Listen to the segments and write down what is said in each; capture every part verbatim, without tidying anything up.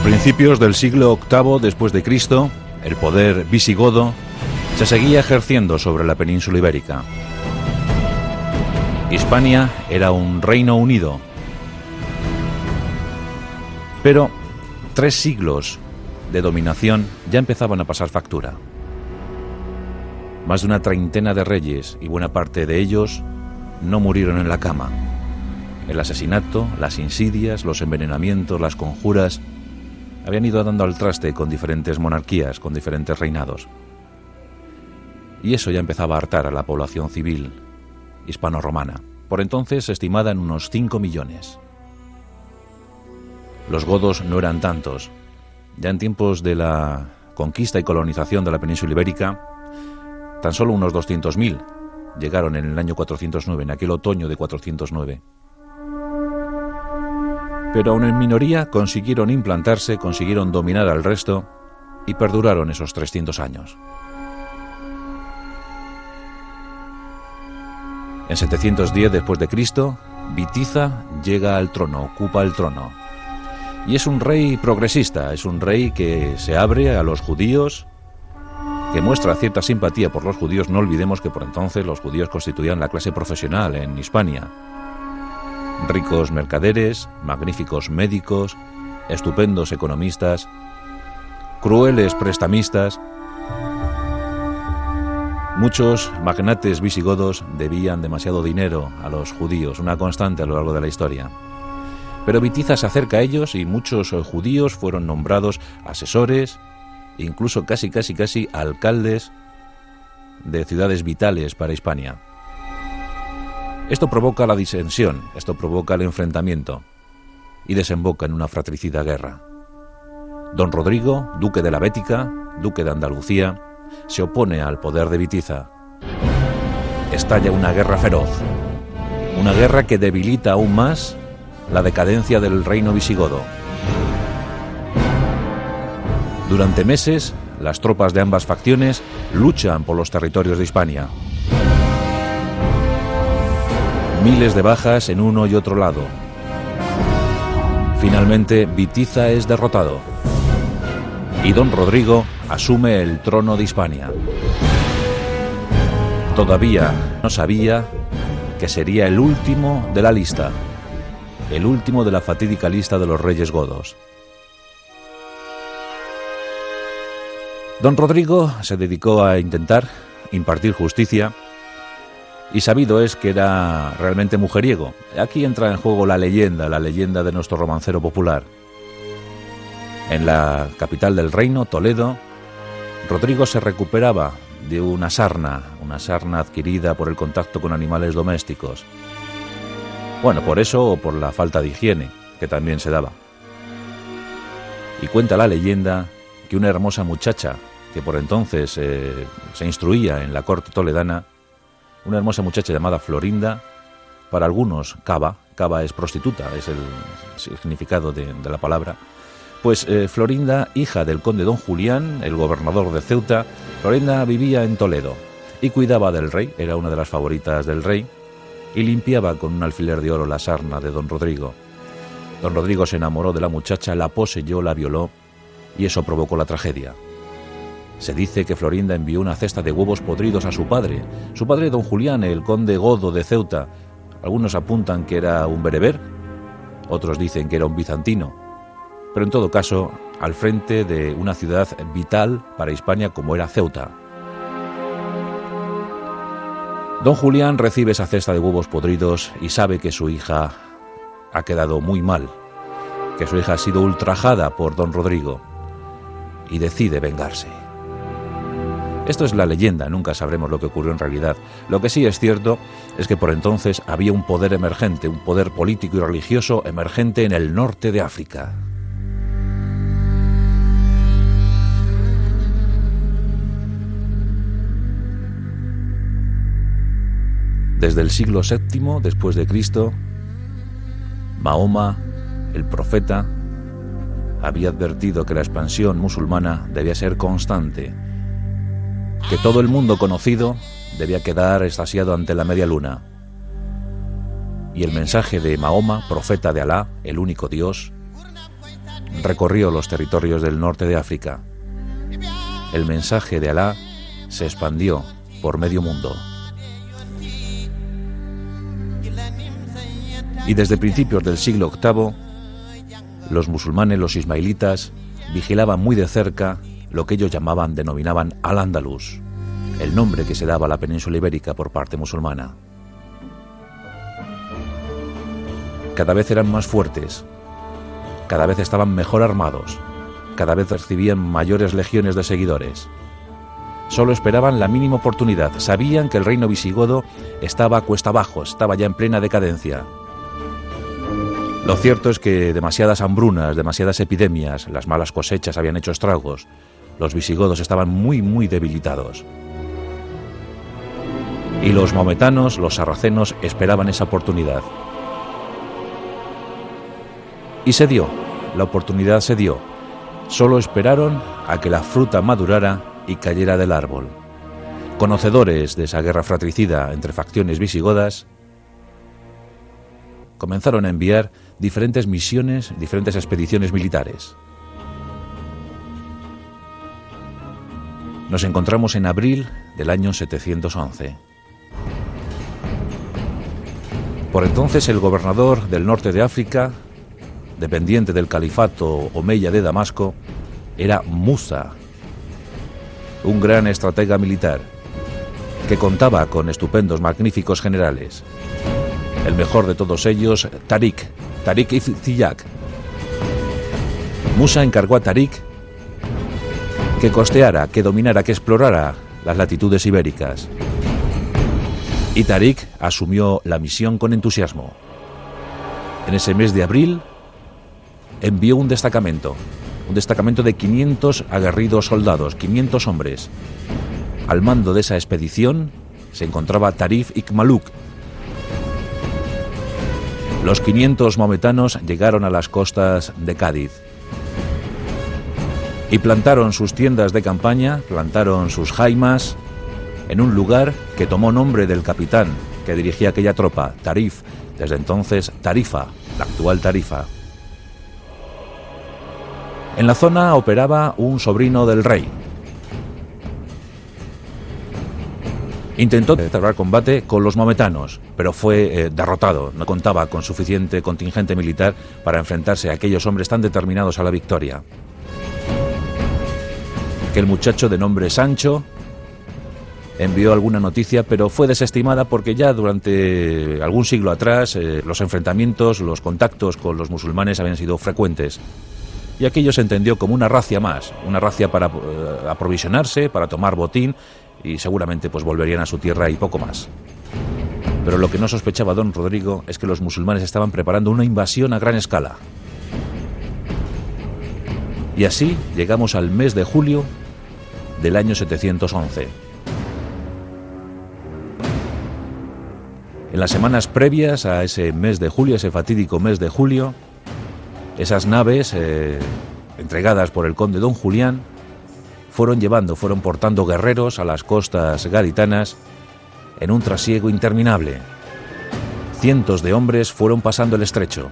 principios del siglo octavo después de Cristo, el poder visigodo se seguía ejerciendo sobre la península ibérica. Hispania era un reino unido, pero tres siglos de dominación ya empezaban a pasar factura. Más de una treintena de reyes, y buena parte de ellos no murieron en la cama. El asesinato, las insidias, los envenenamientos, las conjuras habían ido dando al traste con diferentes monarquías, con diferentes reinados. Y eso ya empezaba a hartar a la población civil hispano-romana, por entonces estimada en unos cinco millones. Los godos no eran tantos. Ya en tiempos de la conquista y colonización de la península ibérica, tan solo unos doscientos mil llegaron en el año cuatrocientos nueve, en aquel otoño de cuatrocientos nueve. Pero aún en minoría consiguieron implantarse, consiguieron dominar al resto y perduraron esos trescientos años. En setecientos diez después de Cristo, Bitiza llega al trono, ocupa el trono. Y es un rey progresista, es un rey que se abre a los judíos, que muestra cierta simpatía por los judíos. No olvidemos que por entonces los judíos constituían la clase profesional en Hispania. Ricos mercaderes, magníficos médicos, estupendos economistas, crueles prestamistas. Muchos magnates visigodos debían demasiado dinero a los judíos, una constante a lo largo de la historia. Pero Bitiza se acerca a ellos y muchos judíos fueron nombrados asesores, incluso casi, casi, casi alcaldes de ciudades vitales para Hispania. Esto provoca la disensión, esto provoca el enfrentamiento y desemboca en una fratricida guerra. Don Rodrigo, duque de la Bética, duque de Andalucía, se opone al poder de Bitiza. Estalla una guerra feroz, una guerra que debilita aún más la decadencia del reino visigodo. Durante meses, las tropas de ambas facciones luchan por los territorios de Hispania. Miles de bajas en uno y otro lado. Finalmente, Bitiza es derrotado y Don Rodrigo asume el trono de Hispania. Todavía no sabía que sería el último de la lista, el último de la fatídica lista de los reyes godos. Don Rodrigo se dedicó a intentar impartir justicia y sabido es que era realmente mujeriego. Aquí entra en juego la leyenda, la leyenda de nuestro romancero popular. En la capital del reino, Toledo, Rodrigo se recuperaba de una sarna, una sarna adquirida por el contacto con animales domésticos. Bueno, por eso o por la falta de higiene, que también se daba. Y cuenta la leyenda que una hermosa muchacha, que por entonces eh, se instruía en la corte toledana, una hermosa muchacha llamada Florinda, para algunos Cava, Cava es prostituta, es el significado de, de la palabra, pues eh, Florinda, hija del conde don Julián, el gobernador de Ceuta, Florinda vivía en Toledo y cuidaba del rey, era una de las favoritas del rey, y limpiaba con un alfiler de oro la sarna de don Rodrigo. Don Rodrigo se enamoró de la muchacha, la poseyó, la violó, y eso provocó la tragedia. Se dice que Florinda envió una cesta de huevos podridos a su padre, su padre don Julián, el conde godo de Ceuta. Algunos apuntan que era un bereber, otros dicen que era un bizantino, pero en todo caso, al frente de una ciudad vital para Hispania como era Ceuta. Don Julián recibe esa cesta de huevos podridos y sabe que su hija ha quedado muy mal, que su hija ha sido ultrajada por don Rodrigo, y decide vengarse. Esto es la leyenda, nunca sabremos lo que ocurrió en realidad. Lo que sí es cierto es que por entonces había un poder emergente, un poder político y religioso emergente en el norte de África. Desde el siglo séptimo después de Cristo, Mahoma, el profeta, había advertido que la expansión musulmana debía ser constante, que todo el mundo conocido debía quedar extasiado ante la media luna. Y el mensaje de Mahoma, profeta de Alá, el único Dios, recorrió los territorios del norte de África. El mensaje de Alá se expandió por medio mundo. Y desde principios del siglo octavo, los musulmanes, los ismailitas, vigilaban muy de cerca lo que ellos llamaban, denominaban Al-Ándalus, el nombre que se daba a la península ibérica por parte musulmana. Cada vez eran más fuertes, cada vez estaban mejor armados, cada vez recibían mayores legiones de seguidores. Solo esperaban la mínima oportunidad, sabían que el reino visigodo estaba cuesta abajo, estaba ya en plena decadencia. Lo cierto es que demasiadas hambrunas, demasiadas epidemias, las malas cosechas habían hecho estragos. Los visigodos estaban muy, muy debilitados. Y los maometanos, los sarracenos, esperaban esa oportunidad. Y se dio, la oportunidad se dio. Solo esperaron a que la fruta madurara y cayera del árbol. Conocedores de esa guerra fratricida entre facciones visigodas, comenzaron a enviar diferentes misiones, diferentes expediciones militares. Nos encontramos en abril del año setecientos once. Por entonces el gobernador del norte de África, dependiente del califato omeya de Damasco, era Musa, un gran estratega militar que contaba con estupendos, magníficos generales. El mejor de todos ellos, Tarik, Tarik Ziyad. Musa encargó a Tarik que costeara, que dominara, que explorara las latitudes ibéricas. Y Tarik asumió la misión con entusiasmo. En ese mes de abril envió un destacamento, un destacamento de quinientos aguerridos soldados, quinientos hombres. Al mando de esa expedición se encontraba Tarif Ikmaluk. Los quinientos maometanos llegaron a las costas de Cádiz y plantaron sus tiendas de campaña, plantaron sus jaimas en un lugar que tomó nombre del capitán que dirigía aquella tropa, Tarif, desde entonces Tarifa, la actual Tarifa. En la zona operaba un sobrino del rey. Intentó cerrar combate con los maometanos, pero fue eh, derrotado. No contaba con suficiente contingente militar para enfrentarse a aquellos hombres tan determinados a la victoria. Aquel muchacho de nombre Sancho envió alguna noticia, pero fue desestimada porque ya durante algún siglo atrás eh, los enfrentamientos, los contactos con los musulmanes habían sido frecuentes. Y aquello se entendió como una racia más, una racia para eh, aprovisionarse, para tomar botín, y seguramente pues volverían a su tierra y poco más. Pero lo que no sospechaba don Rodrigo es que los musulmanes estaban preparando una invasión a gran escala. Y así llegamos al mes de julio del año setecientos once. En las semanas previas a ese mes de julio, ese fatídico mes de julio, esas naves eh, entregadas por el conde don Julián fueron llevando, fueron portando guerreros a las costas gaditanas en un trasiego interminable. Cientos de hombres fueron pasando el estrecho.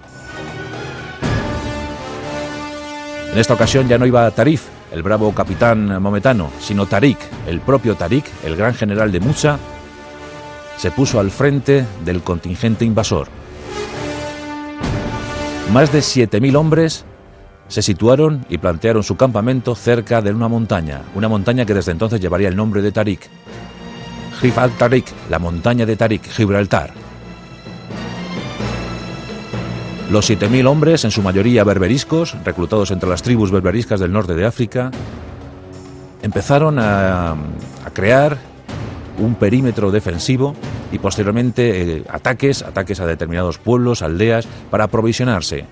En esta ocasión ya no iba Tarif, el bravo capitán maometano, sino Tarik, el propio Tarik, el gran general de Musa, se puso al frente del contingente invasor. Más de siete mil hombres se situaron y plantearon su campamento cerca de una montaña, una montaña que desde entonces llevaría el nombre de Tarik. Jif al-Tarik, la montaña de Tarik, Gibraltar. Los siete mil hombres, en su mayoría berberiscos, reclutados entre las tribus berberiscas del norte de África, empezaron a, a crear un perímetro defensivo y posteriormente eh, ataques, ataques a determinados pueblos, aldeas, para aprovisionarse.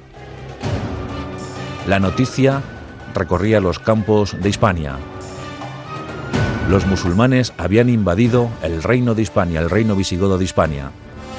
La noticia recorría los campos de Hispania. Los musulmanes habían invadido el reino de Hispania, el reino visigodo de Hispania.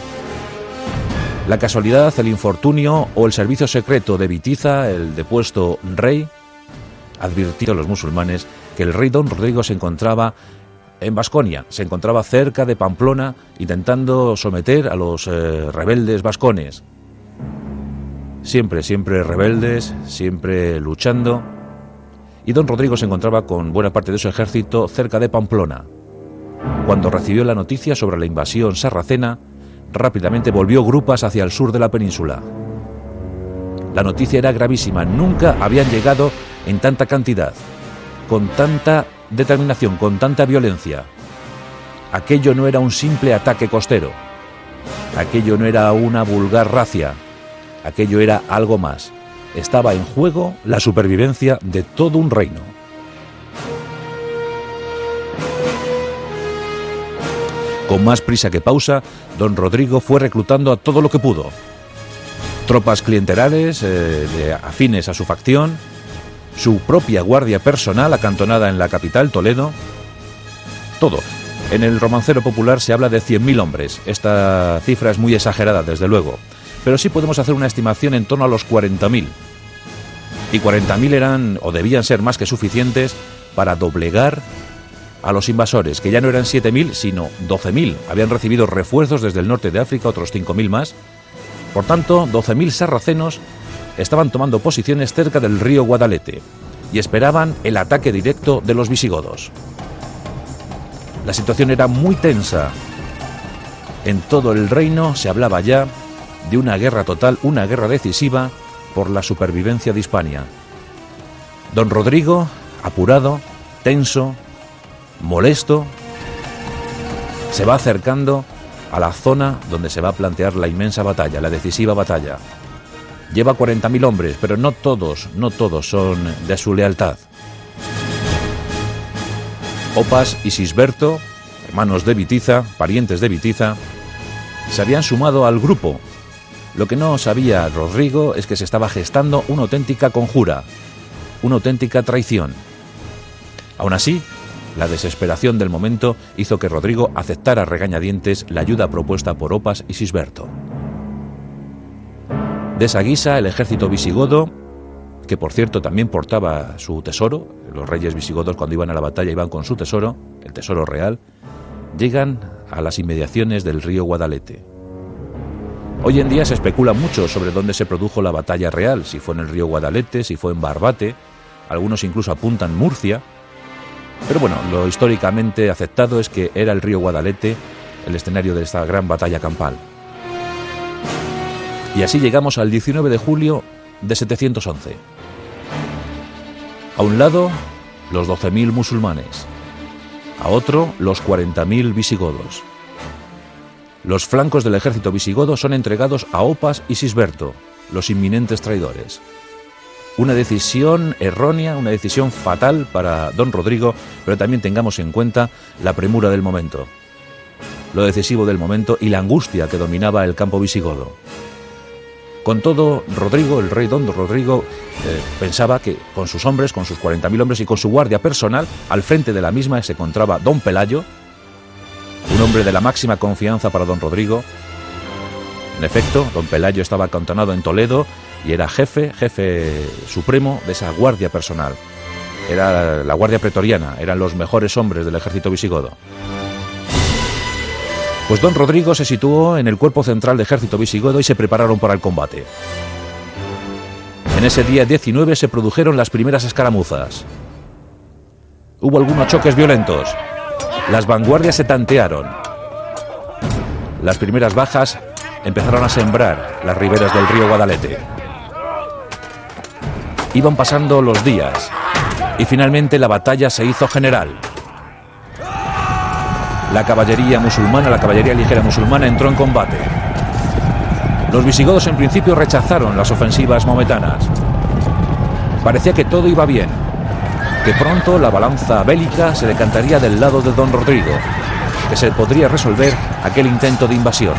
La casualidad, el infortunio o el servicio secreto de Bitiza, el depuesto rey, advirtió a los musulmanes que el rey don Rodrigo se encontraba en Vasconia, se encontraba cerca de Pamplona intentando someter a los eh, rebeldes vascones. siempre, siempre rebeldes, siempre luchando, y don Rodrigo se encontraba con buena parte de su ejército cerca de Pamplona. Cuando recibió la noticia sobre la invasión sarracena, rápidamente volvió grupas hacia el sur de la península. La noticia era gravísima, nunca habían llegado en tanta cantidad, con tanta determinación, con tanta violencia. Aquello no era un simple ataque costero, aquello no era una vulgar racia, aquello era algo más. Estaba en juego la supervivencia de todo un reino. Con más prisa que pausa, don Rodrigo fue reclutando a todo lo que pudo. Tropas clientelares, eh, de afines a su facción, su propia guardia personal acantonada en la capital, Toledo, todo. En el romancero popular se habla de cien mil hombres. Esta cifra es muy exagerada, desde luego, pero sí podemos hacer una estimación en torno a los cuarenta mil. Y cuarenta mil eran, o debían ser más que suficientes, para doblegar a los invasores, que ya no eran siete mil, sino doce mil. Habían recibido refuerzos desde el norte de África, otros cinco mil más. Por tanto, doce mil sarracenos estaban tomando posiciones cerca del río Guadalete y esperaban el ataque directo de los visigodos. La situación era muy tensa. En todo el reino se hablaba ya de una guerra total, una guerra decisiva por la supervivencia de Hispania. Don Rodrigo, apurado, tenso, molesto, se va acercando a la zona donde se va a plantear la inmensa batalla, la decisiva batalla. Lleva cuarenta mil hombres, pero no todos, no todos son de su lealtad. Opas y Sisberto, hermanos de Bitiza, parientes de Bitiza, se habían sumado al grupo. Lo que no sabía Rodrigo es que se estaba gestando una auténtica conjura, una auténtica traición. Aún así, la desesperación del momento hizo que Rodrigo aceptara a regañadientes la ayuda propuesta por Opas y Sisberto. De esa guisa, el ejército visigodo, que por cierto también portaba su tesoro, los reyes visigodos cuando iban a la batalla iban con su tesoro, el tesoro real, llegan a las inmediaciones del río Guadalete. Hoy en día se especula mucho sobre dónde se produjo la batalla real, si fue en el río Guadalete, si fue en Barbate, algunos incluso apuntan Murcia, pero bueno, lo históricamente aceptado es que era el río Guadalete el escenario de esta gran batalla campal. Y así llegamos al diecinueve de julio de setecientos once. A un lado, los doce mil musulmanes. A otro, los cuarenta mil visigodos. Los flancos del ejército visigodo son entregados a Opas y Sisberto, los inminentes traidores. Una decisión errónea, una decisión fatal para don Rodrigo, pero también tengamos en cuenta la premura del momento, lo decisivo del momento y la angustia que dominaba el campo visigodo. Con todo, Rodrigo, el rey don Rodrigo, eh, pensaba que con sus hombres, con sus cuarenta mil hombres y con su guardia personal, al frente de la misma se encontraba don Pelayo, un hombre de la máxima confianza para don Rodrigo. En efecto, don Pelayo estaba acantonado en Toledo y era jefe, jefe supremo de esa guardia personal. Era la guardia pretoriana, eran los mejores hombres del ejército visigodo. Pues don Rodrigo se situó en el cuerpo central del ejército visigodo y se prepararon para el combate. En ese día diecinueve se produjeron las primeras escaramuzas. Hubo algunos choques violentos. Las vanguardias se tantearon. Las primeras bajas empezaron a sembrar las riberas del río Guadalete. Iban pasando los días y finalmente la batalla se hizo general. La caballería musulmana, la caballería ligera musulmana entró en combate. Los visigodos en principio rechazaron las ofensivas maometanas. Parecía que todo iba bien, que pronto la balanza bélica se decantaría del lado de don Rodrigo, que se podría resolver aquel intento de invasión.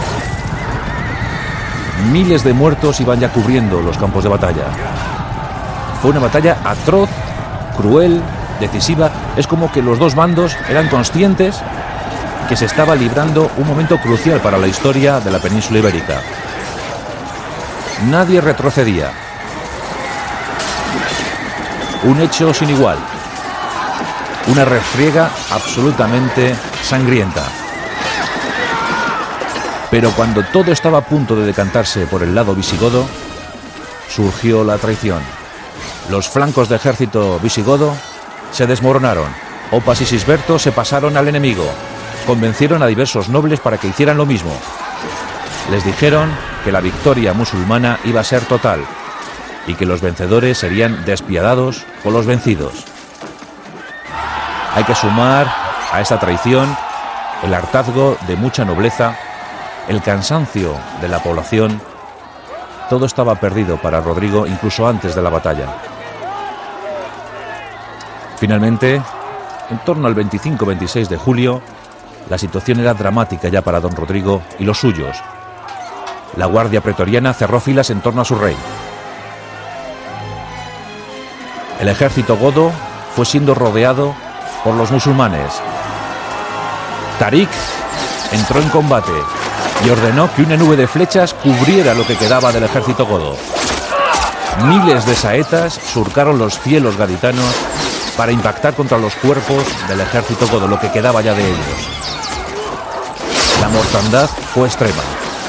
Miles de muertos iban ya cubriendo los campos de batalla. Fue una batalla atroz, cruel, decisiva. Es como que los dos bandos eran conscientes que se estaba librando un momento crucial para la historia de la península ibérica. Nadie retrocedía. Un hecho sin igual. Una refriega absolutamente sangrienta. Pero cuando todo estaba a punto de decantarse por el lado visigodo, surgió la traición. Los flancos del ejército visigodo se desmoronaron. Opas y Sisberto se pasaron al enemigo. Convencieron a diversos nobles para que hicieran lo mismo. Les dijeron que la victoria musulmana iba a ser total y que los vencedores serían despiadados con los vencidos. Hay que sumar a esta traición el hartazgo de mucha nobleza, el cansancio de la población. Todo estaba perdido para Rodrigo incluso antes de la batalla. Finalmente, en torno al veinticinco veintiséis de julio, la situación era dramática ya para don Rodrigo y los suyos. La guardia pretoriana cerró filas en torno a su rey. El ejército godo fue siendo rodeado por los musulmanes. Tarik entró en combate y ordenó que una nube de flechas cubriera lo que quedaba del ejército godo. Miles de saetas surcaron los cielos gaditanos para impactar contra los cuerpos del ejército godo, lo que quedaba ya de ellos. La mortandad fue extrema.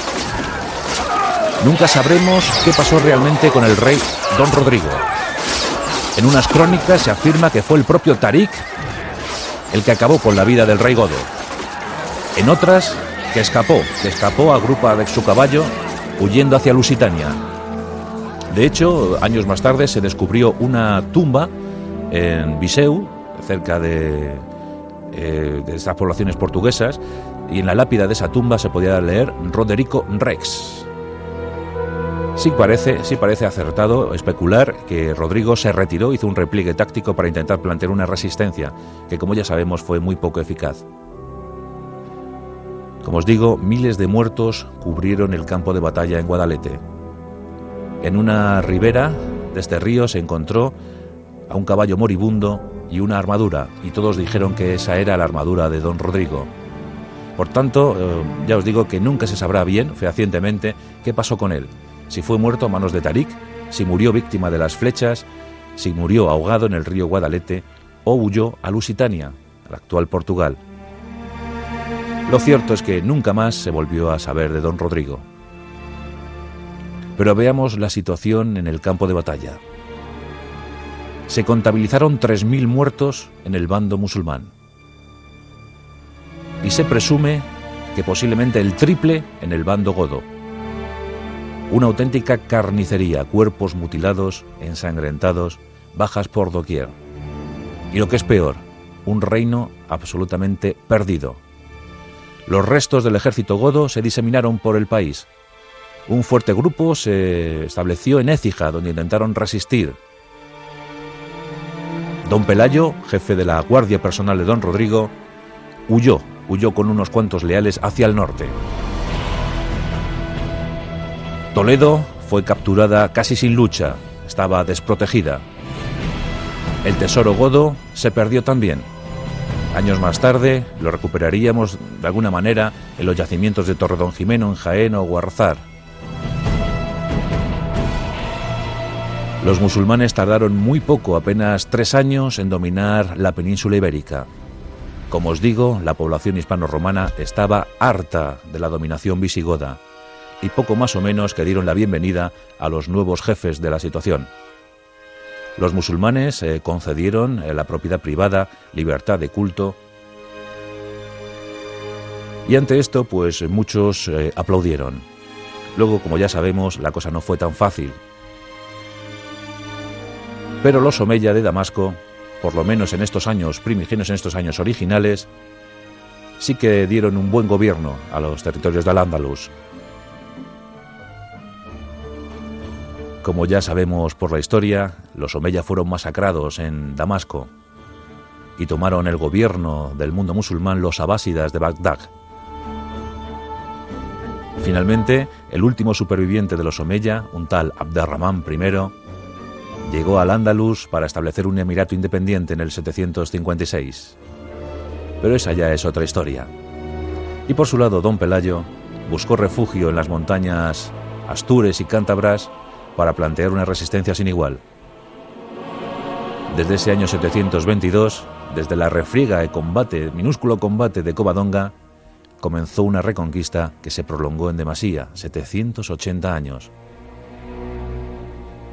Nunca sabremos qué pasó realmente con el rey don Rodrigo. En unas crónicas se afirma que fue el propio Tarik el que acabó con la vida del rey godo. En otras, que escapó, que escapó a grupa de su caballo huyendo hacia Lusitania. De hecho, años más tarde se descubrió una tumba en Viseu, cerca de, eh, de estas poblaciones portuguesas, y en la lápida de esa tumba se podía leer Roderico Rex. Sí parece, sí parece acertado especular que Rodrigo se retiró, hizo un repliegue táctico para intentar plantear una resistencia, que como ya sabemos fue muy poco eficaz. Como os digo, miles de muertos cubrieron el campo de batalla en Guadalete. En una ribera de este río se encontró a un caballo moribundo y una armadura, y todos dijeron que esa era la armadura de don Rodrigo. Por tanto, eh, ya os digo que nunca se sabrá bien, fehacientemente, qué pasó con él. Si fue muerto a manos de Tarik, si murió víctima de las flechas, si murió ahogado en el río Guadalete o huyó a Lusitania, al actual Portugal. Lo cierto es que nunca más se volvió a saber de don Rodrigo. Pero veamos la situación en el campo de batalla. Se contabilizaron tres mil muertos en el bando musulmán. Y se presume que posiblemente el triple en el bando godo. Una auténtica carnicería, cuerpos mutilados, ensangrentados, bajas por doquier. Y lo que es peor, un reino absolutamente perdido. Los restos del ejército godo se diseminaron por el país. Un fuerte grupo se estableció en Écija, donde intentaron resistir. Don Pelayo, jefe de la guardia personal de don Rodrigo, huyó, huyó con unos cuantos leales hacia el norte. Toledo fue capturada casi sin lucha, estaba desprotegida. El tesoro godo se perdió también. Años más tarde lo recuperaríamos de alguna manera en los yacimientos de Torredonjimeno, en Jaén o Guarzar. Los musulmanes tardaron muy poco, apenas tres años, en dominar la península ibérica. Como os digo, la población hispano-romana estaba harta de la dominación visigoda y poco más o menos que dieron la bienvenida a los nuevos jefes de la situación. Los musulmanes eh, concedieron eh, la propiedad privada, libertad de culto, y ante esto pues muchos eh, aplaudieron. Luego, como ya sabemos, la cosa no fue tan fácil. Pero los Omeya de Damasco, por lo menos en estos años primigenios, en estos años originales, sí que dieron un buen gobierno a los territorios del Al-Ándalus. Como ya sabemos por la historia, los Omeya fueron masacrados en Damasco y tomaron el gobierno del mundo musulmán los abásidas de Bagdad. Finalmente, el último superviviente de los Omeya, un tal Abderramán primero, llegó al Andalus para establecer un emirato independiente en el setecientos cincuenta y seis. Pero esa ya es otra historia. Y por su lado, don Pelayo buscó refugio en las montañas astures y cántabras para plantear una resistencia sin igual. Desde ese año setecientos veintidós, desde la refriega de combate, minúsculo combate de Covadonga, comenzó una reconquista que se prolongó en demasía, setecientos ochenta años.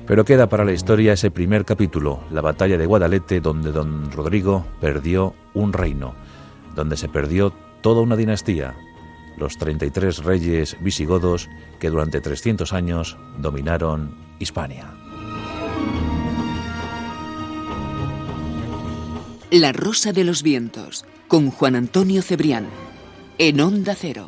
Pero queda para la historia ese primer capítulo, la batalla de Guadalete, donde don Rodrigo perdió un reino, donde se perdió toda una dinastía, los treinta y tres reyes visigodos que durante trescientos años dominaron Hispania. La Rosa de los Vientos, con Juan Antonio Cebrián, en Onda Cero.